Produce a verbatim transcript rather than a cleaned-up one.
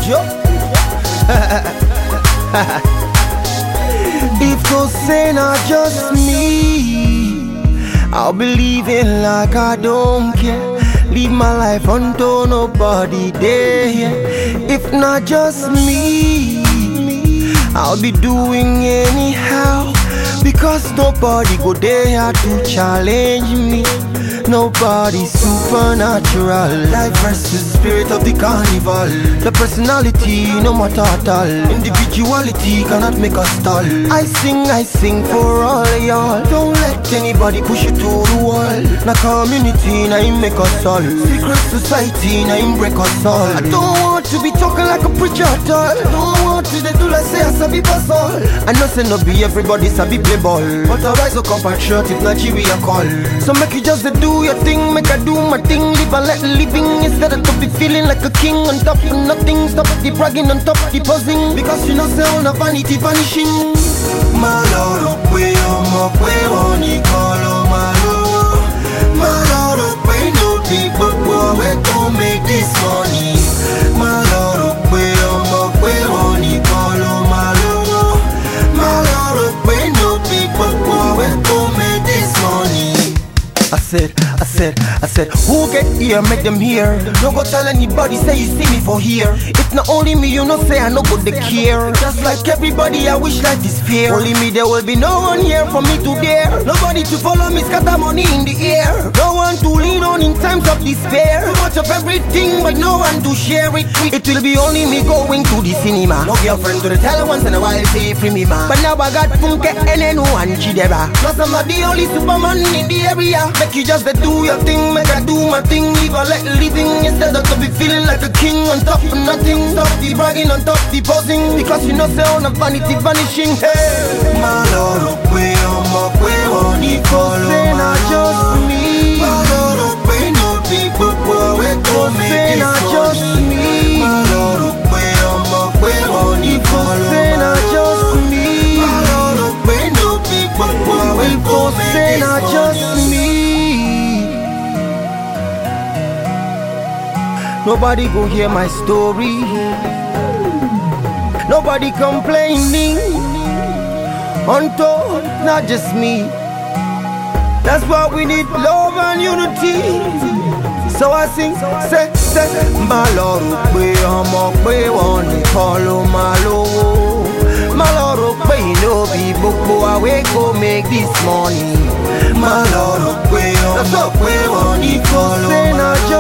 Joe. If to say not just me, I'll be living like I don't care. Live my life until nobody there. If not just me, I'll be doing anyhow, because nobody go there to challenge me. Nobody supernatural. Life versus spirit of the carnival. The personality, no matter at all. Individuality cannot make us stall. I sing, I sing for all y'all. Don't let anybody push you to the wall. Na community, na him make us all. Secret society, na him break us all. I don't want to be talking like a preacher at all. Don't want to do like say I sabi pass all. I know say no be everybody sabi play ball, but I rise to compatriot if not we a call. So make you just do your thing, make I do my thing. Live and let living instead of to be feeling like a king on top of nothing. Stop the bragging on top of the posing, because you know say all the vanity vanishing. My lord, we on my way on the call, my lord. My lord, we no people who we to make this money. My lord, we on my way on the call, my lord. My lord, we no people who we to make this money. I said, I said, I said, who get here, make them hear. Don't go tell anybody, say you see me for here. If not only me, you know, say I know good they care. Just like everybody, I wish life is fair. Only me, there will be no one here for me to dare. Nobody to follow me, scatter money in the air. No one to lean on in times of despair. Too much of everything, but no one to share it with. It will be only me going to the cinema. No girlfriend to the tell once in a while, say free me man. But now I got Funke and N one Chidera. Plus I'm not the only Superman in the area. Make you just do your thing, make I do my thing. Live a let living instead of to be feeling like a king on top of nothing. Stop the bragging on top the posing, because you know say all the vanity vanishing. Hey, my lord, we on my way on the call, not just me. My lord, we no people who we to make this just me. My lord, we on my way on the call, not just me. My lord, we no people who we to make this just me. Nobody go hear my story. Nobody complaining. Unto not just me. That's why we need love and unity. So I sing, say, say, my lord, we on my way on the follow my low. My lord, we no people who are we go make this money. My lord, we on my way on the follow.